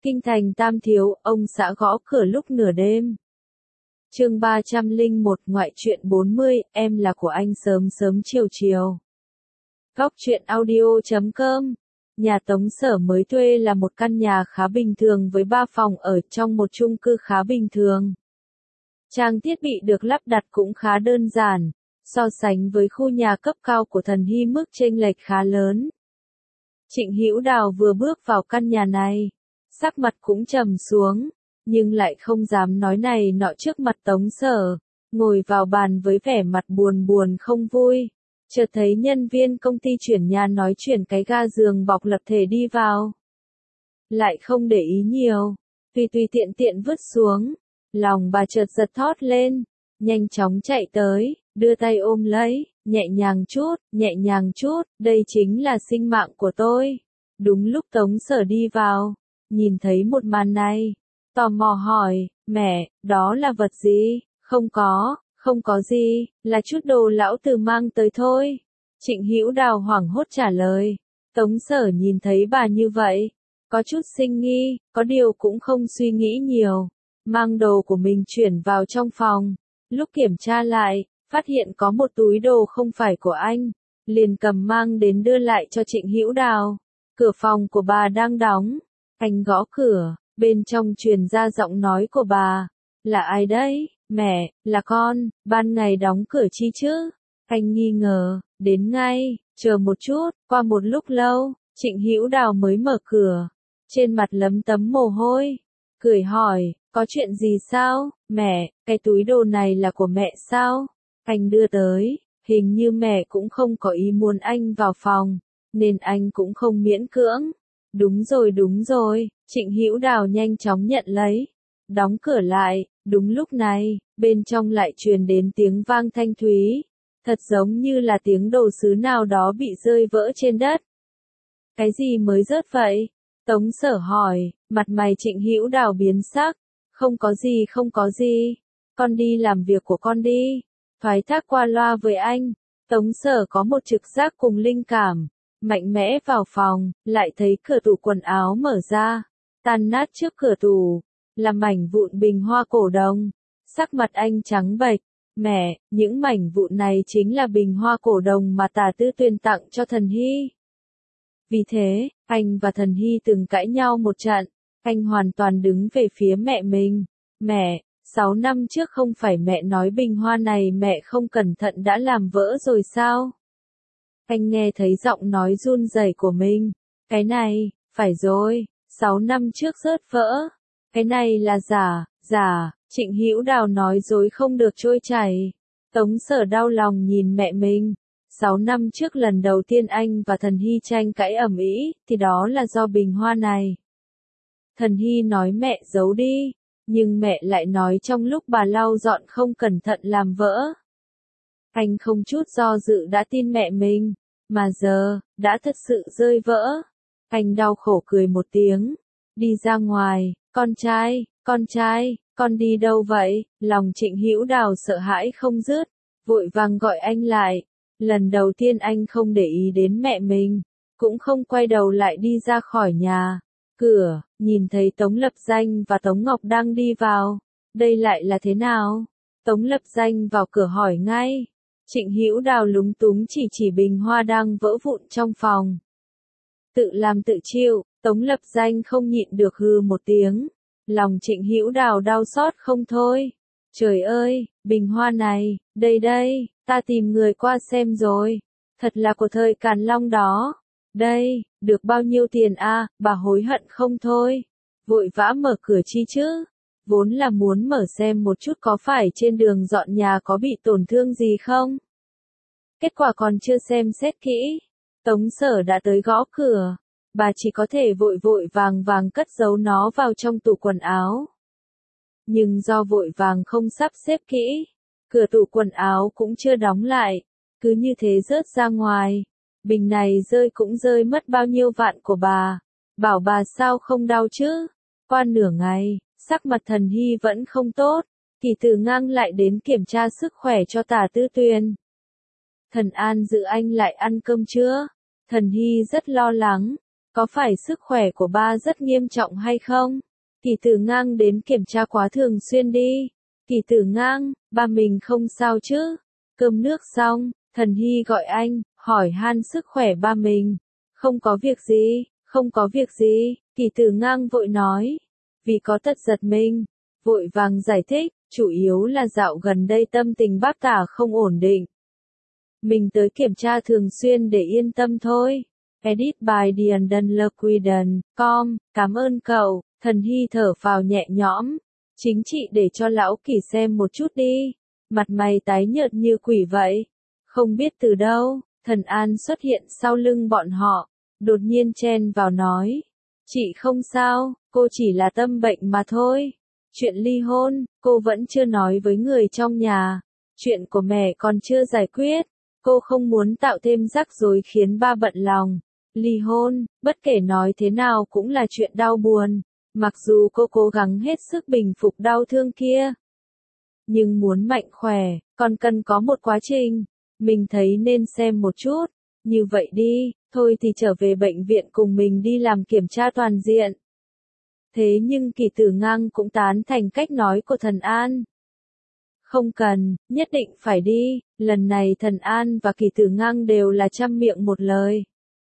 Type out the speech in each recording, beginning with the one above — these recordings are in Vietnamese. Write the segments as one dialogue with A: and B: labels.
A: Kinh thành Tam Thiếu, ông xã gõ cửa lúc nửa đêm. Chương 301, ngoại truyện 40, em là của anh sớm sớm chiều chiều. Góc truyện audio.com. Nhà Tống Sở mới thuê là một căn nhà khá bình thường với 3 phòng ở trong một chung cư khá bình thường. Trang thiết bị được lắp đặt cũng khá đơn giản, so sánh với khu nhà cấp cao của Thần Hy mức chênh lệch khá lớn. Trịnh Hữu Đào vừa bước vào căn nhà này, sắc mặt cũng trầm xuống, nhưng lại không dám nói này nọ trước mặt Tống Sở, ngồi vào bàn với vẻ mặt buồn buồn không vui. Chợt thấy nhân viên công ty chuyển nhà nói chuyển cái ga giường bọc lập thể đi vào. Lại không để ý nhiều, tùy tiện tiện vứt xuống, lòng bà chợt giật thót lên, nhanh chóng chạy tới, đưa tay ôm lấy, nhẹ nhàng chút, đây chính là sinh mạng của tôi. Đúng lúc Tống Sở đi vào, nhìn thấy một màn này, tò mò hỏi, mẹ, đó là vật gì? Không có gì, là chút đồ lão tử mang tới thôi. Trịnh Hữu Đào hoảng hốt trả lời. Tống Sở nhìn thấy bà như vậy, có chút sinh nghi, có điều cũng không suy nghĩ nhiều, mang đồ của mình chuyển vào trong phòng. Lúc kiểm tra lại, phát hiện có một túi đồ không phải của anh, liền cầm mang đến đưa lại cho Trịnh Hữu Đào. Cửa phòng của bà đang đóng, anh gõ cửa, bên trong truyền ra giọng nói của bà. Là ai đấy? Mẹ, là con, ban ngày đóng cửa chi chứ? Anh nghi ngờ, đến ngay, chờ một chút. Qua một lúc lâu, Trịnh Hữu Đào mới mở cửa, trên mặt lấm tấm mồ hôi, cười hỏi, có chuyện gì sao? Mẹ, cái túi đồ này là của mẹ sao? Anh đưa tới, hình như mẹ cũng không có ý muốn anh vào phòng, nên anh cũng không miễn cưỡng. Đúng rồi, Trịnh Hữu Đào nhanh chóng nhận lấy, đóng cửa lại. Đúng lúc này, bên trong lại truyền đến tiếng vang thanh thúy, thật giống như là tiếng đồ sứ nào đó bị rơi vỡ trên đất. Cái gì mới rớt vậy? Tống Sở hỏi, mặt mày Trịnh Hữu Đào biến sắc. Không có gì, con đi làm việc của con đi. Thoái thác qua loa với anh. Tống Sở có một trực giác cùng linh cảm, mạnh mẽ vào phòng, lại thấy cửa tủ quần áo mở ra, tan nát trước cửa tủ là mảnh vụn bình hoa cổ đồng. Sắc mặt anh trắng bệch, mẹ, những mảnh vụn này chính là bình hoa cổ đồng mà Tả Tư Tuyền tặng cho Thần Hy. Vì thế, anh và Thần Hy từng cãi nhau một trận, anh hoàn toàn đứng về phía mẹ mình. Mẹ, 6 năm trước không phải mẹ nói bình hoa này mẹ không cẩn thận đã làm vỡ rồi sao? Anh nghe thấy giọng nói run rẩy của mình. Cái này, phải rồi, 6 năm trước rớt vỡ. Cái này là giả, Trịnh Hữu Đào nói dối không được trôi chảy. Tống Sở đau lòng nhìn mẹ mình. 6 năm trước lần đầu tiên anh và Thần Hy tranh cãi ầm ĩ, thì đó là do bình hoa này. Thần Hy nói mẹ giấu đi, nhưng mẹ lại nói trong lúc bà lau dọn không cẩn thận làm vỡ. Anh không chút do dự đã tin mẹ mình, mà giờ, đã thật sự rơi vỡ. Anh đau khổ cười một tiếng, đi ra ngoài. Con trai, con đi đâu vậy? Lòng Trịnh Hữu Đào sợ hãi không dứt, vội vàng gọi anh lại. Lần đầu tiên anh không để ý đến mẹ mình, cũng không quay đầu lại đi ra khỏi nhà. Cửa, nhìn thấy Tống Lập Danh và Tống Ngọc đang đi vào. Đây lại là thế nào? Tống Lập Danh vào cửa hỏi ngay. Trịnh Hữu Đào lúng túng chỉ bình hoa đang vỡ vụn trong phòng. Tự làm tự chịu. Tống Lập Danh không nhịn được hừ một tiếng. Lòng Trịnh Hữu Đào đau xót không thôi. Trời ơi, bình hoa này, đây, ta tìm người qua xem rồi. Thật là của thời Càn Long đó. Đây, được bao nhiêu tiền à? Bà hối hận không thôi. Vội vã mở cửa chi chứ. Vốn là muốn mở xem một chút có phải trên đường dọn nhà có bị tổn thương gì không. Kết quả còn chưa xem xét kỹ. Tống Sở đã tới gõ cửa. Bà chỉ có thể vội vàng cất giấu nó vào trong tủ quần áo. Nhưng do vội vàng không sắp xếp kỹ, cửa tủ quần áo cũng chưa đóng lại, cứ như thế rớt ra ngoài. Bình này rơi cũng rơi mất bao nhiêu vạn của bà. Bảo bà sao không đau chứ? Qua nửa ngày, sắc mặt Thần Hy vẫn không tốt, Kỳ Tử Ngang lại đến kiểm tra sức khỏe cho Tả Tư Tuyền. Thần An dự anh lại ăn cơm chưa? Thần Hy rất lo lắng. Có phải sức khỏe của ba rất nghiêm trọng hay không? Kỳ Tử Ngang đến kiểm tra quá thường xuyên đi. Kỳ Tử Ngang, ba mình không sao chứ? Cơm nước xong, Thần Hy gọi anh, hỏi han sức khỏe ba mình. Không có việc gì, không có việc gì, Kỳ Tử Ngang vội nói. Vì có tật giật mình, vội vàng giải thích, chủ yếu là dạo gần đây tâm tình bác tả không ổn định. Mình tới kiểm tra thường xuyên để yên tâm thôi. Edit by Dian Dunlequiden, com, cảm ơn cậu, Thần Hy thở phào nhẹ nhõm. Chính chị để cho lão Kỳ xem một chút đi. Mặt mày tái nhợt như quỷ vậy. Không biết từ đâu, Thần An xuất hiện sau lưng bọn họ, đột nhiên chen vào nói. Chị không sao, cô chỉ là tâm bệnh mà thôi. Chuyện ly hôn, cô vẫn chưa nói với người trong nhà. Chuyện của mẹ còn chưa giải quyết. Cô không muốn tạo thêm rắc rối khiến ba bận lòng. Ly hôn, bất kể nói thế nào cũng là chuyện đau buồn. Mặc dù cô cố gắng hết sức bình phục đau thương kia. Nhưng muốn mạnh khỏe, còn cần có một quá trình. Mình thấy nên xem một chút. Như vậy đi, thôi thì trở về bệnh viện cùng mình đi làm kiểm tra toàn diện. Thế nhưng Kỳ Tử Ngang cũng tán thành cách nói của Thần An. Không cần, nhất định phải đi, lần này Thần An và Kỳ Tử Ngang đều là trăm miệng một lời.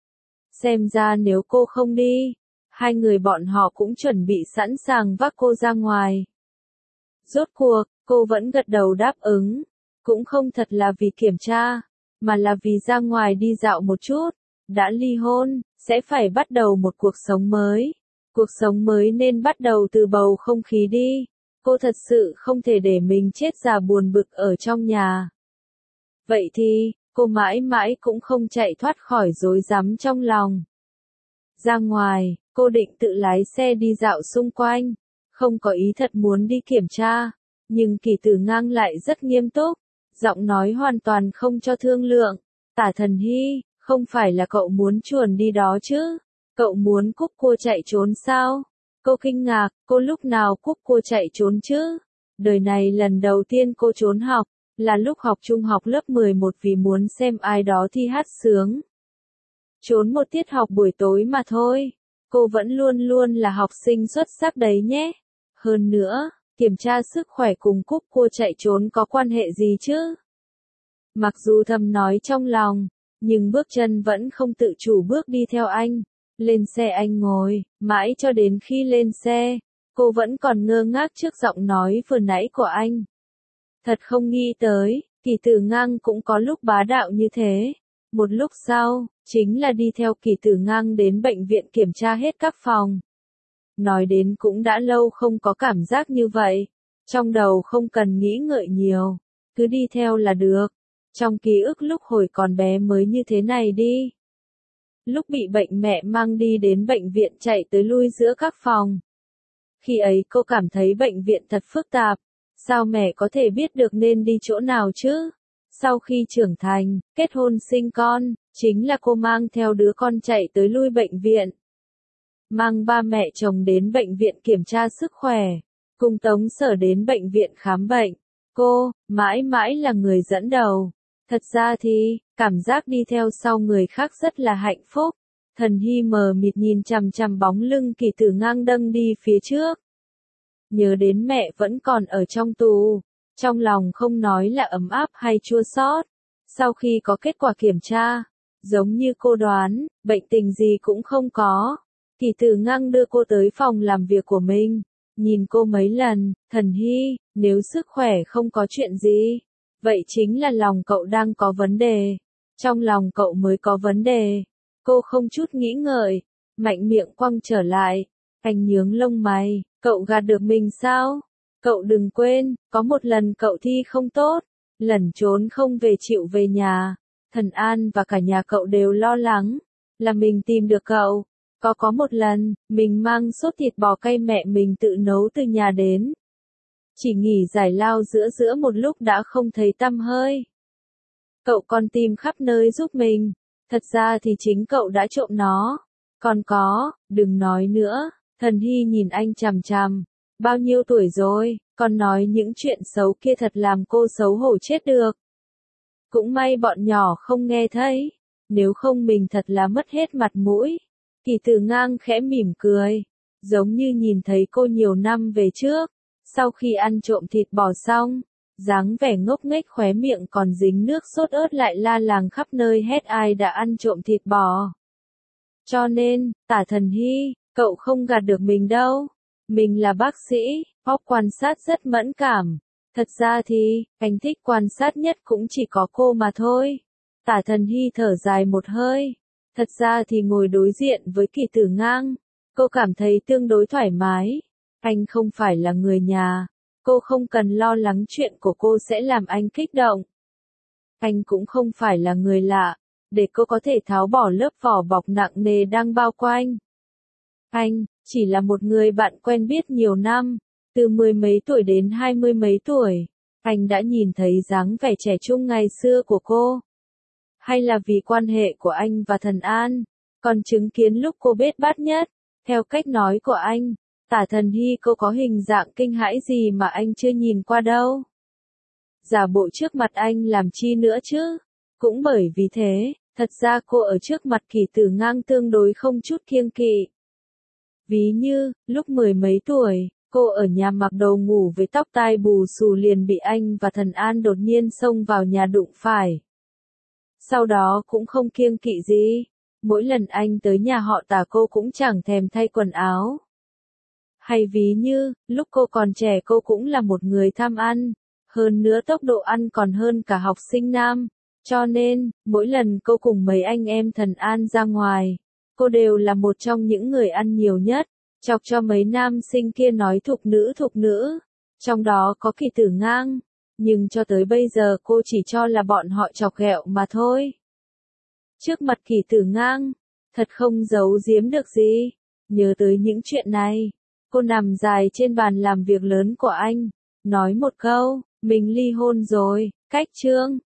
A: Xem ra nếu cô không đi, hai người bọn họ cũng chuẩn bị sẵn sàng vác cô ra ngoài. Rốt cuộc, cô vẫn gật đầu đáp ứng, cũng không thật là vì kiểm tra, mà là vì ra ngoài đi dạo một chút, đã ly hôn, sẽ phải bắt đầu một cuộc sống mới. Cuộc sống mới nên bắt đầu từ bầu không khí đi. Cô thật sự không thể để mình chết già buồn bực ở trong nhà. Vậy thì, cô mãi mãi cũng không chạy thoát khỏi rối rắm trong lòng. Ra ngoài, cô định tự lái xe đi dạo xung quanh, không có ý thật muốn đi kiểm tra, nhưng Kỳ Tử Ngang lại rất nghiêm túc, giọng nói hoàn toàn không cho thương lượng. Tả Thần Hy, không phải là cậu muốn chuồn đi đó chứ? Cậu muốn cúp cua chạy trốn sao? Cô kinh ngạc, cô lúc nào cúp cua chạy trốn chứ? Đời này lần đầu tiên cô trốn học, là lúc học trung học lớp 11 vì muốn xem ai đó thi hát sướng. Trốn một tiết học buổi tối mà thôi. Cô vẫn luôn luôn là học sinh xuất sắc đấy nhé. Hơn nữa, kiểm tra sức khỏe cùng cúp cua chạy trốn có quan hệ gì chứ? Mặc dù thầm nói trong lòng, nhưng bước chân vẫn không tự chủ bước đi theo anh. Lên xe anh ngồi, mãi cho đến khi lên xe, cô vẫn còn ngơ ngác trước giọng nói vừa nãy của anh. Thật không nghĩ tới, Kỳ Tử Ngang cũng có lúc bá đạo như thế. Một lúc sau, chính là đi theo Kỳ Tử Ngang đến bệnh viện kiểm tra hết các phòng. Nói đến cũng đã lâu không có cảm giác như vậy. Trong đầu không cần nghĩ ngợi nhiều, cứ đi theo là được. Trong ký ức lúc hồi còn bé mới như thế này đi. Lúc bị bệnh mẹ mang đi đến bệnh viện chạy tới lui giữa các phòng. Khi ấy cô cảm thấy bệnh viện thật phức tạp. Sao mẹ có thể biết được nên đi chỗ nào chứ? Sau khi trưởng thành, kết hôn sinh con, chính là cô mang theo đứa con chạy tới lui bệnh viện. Mang ba mẹ chồng đến bệnh viện kiểm tra sức khỏe. Cùng Tống Sở đến bệnh viện khám bệnh. Cô, mãi mãi là người dẫn đầu. Thật ra thì, cảm giác đi theo sau người khác rất là hạnh phúc. Thần Hy mờ mịt nhìn chằm chằm bóng lưng Kỳ Tử Ngang đâng đi phía trước. Nhớ đến mẹ vẫn còn ở trong tù. Trong lòng không nói là ấm áp hay chua xót. Sau khi có kết quả kiểm tra, giống như cô đoán, bệnh tình gì cũng không có. Kỳ Tử Ngang đưa cô tới phòng làm việc của mình. Nhìn cô mấy lần, Thần Hy, nếu sức khỏe không có chuyện gì, vậy chính là lòng cậu đang có vấn đề. Trong lòng cậu mới có vấn đề. Cô không chút nghĩ ngợi, mạnh miệng quăng trở lại. Anh nhướng lông mày, cậu gạt được mình sao? Cậu đừng quên, có một lần cậu thi không tốt, lẩn trốn không về chịu về nhà. Thần An và cả nhà cậu đều lo lắng, là mình tìm được cậu. Có một lần, mình mang sốt thịt bò cay mẹ mình tự nấu từ nhà đến. Chỉ nghỉ giải lao giữa một lúc đã không thấy tăm hơi. Cậu còn tìm khắp nơi giúp mình. Thật ra thì chính cậu đã trộm nó. Còn có, đừng nói nữa. Thần Hy nhìn anh chằm chằm. Bao nhiêu tuổi rồi, còn nói những chuyện xấu kia thật làm cô xấu hổ chết được. Cũng may bọn nhỏ không nghe thấy. Nếu không mình thật là mất hết mặt mũi. Kỳ Tử Ngang khẽ mỉm cười, giống như nhìn thấy cô nhiều năm về trước, sau khi ăn trộm thịt bò xong, dáng vẻ ngốc nghếch khóe miệng còn dính nước sốt ớt lại la làng khắp nơi hét ai đã ăn trộm thịt bò. Cho nên, Tả Thần Hy, cậu không gạt được mình đâu. Mình là bác sĩ, óc quan sát rất mẫn cảm. Thật ra thì, anh thích quan sát nhất cũng chỉ có cô mà thôi. Tả Thần Hy thở dài một hơi. Thật ra thì ngồi đối diện với Kỳ Tử Ngang, cô cảm thấy tương đối thoải mái. Anh không phải là người nhà. Cô không cần lo lắng chuyện của cô sẽ làm anh kích động. Anh cũng không phải là người lạ, để cô có thể tháo bỏ lớp vỏ bọc nặng nề đang bao quanh. Anh, chỉ là một người bạn quen biết nhiều năm, từ 10 mấy tuổi đến 20 mấy tuổi. Anh đã nhìn thấy dáng vẻ trẻ trung ngày xưa của cô. Hay là vì quan hệ của anh và Thần An, còn chứng kiến lúc cô bết bát nhất, theo cách nói của anh, Tả Thần Hy cô có hình dạng kinh hãi gì mà anh chưa nhìn qua đâu. Giả bộ trước mặt anh làm chi nữa chứ? Cũng bởi vì thế, thật ra cô ở trước mặt Kỳ Tử Ngang tương đối không chút kiêng kỵ. Ví như, lúc 10 mấy tuổi, cô ở nhà mặc đồ ngủ với tóc tai bù xù liền bị anh và Thần An đột nhiên xông vào nhà đụng phải. Sau đó cũng không kiêng kỵ gì, mỗi lần anh tới nhà họ Tả cô cũng chẳng thèm thay quần áo. Hay ví như, lúc cô còn trẻ cô cũng là một người tham ăn, hơn nữa tốc độ ăn còn hơn cả học sinh nam, cho nên, mỗi lần cô cùng mấy anh em Thần An ra ngoài, cô đều là một trong những người ăn nhiều nhất, chọc cho mấy nam sinh kia nói thục nữ, trong đó có Kỳ Tử Ngang, nhưng cho tới bây giờ cô chỉ cho là bọn họ chọc ghẹo mà thôi. Trước mặt Kỳ Tử Ngang, thật không giấu giếm được gì, nhớ tới những chuyện này, cô nằm dài trên bàn làm việc lớn của anh, nói một câu, mình ly hôn rồi, cách chương.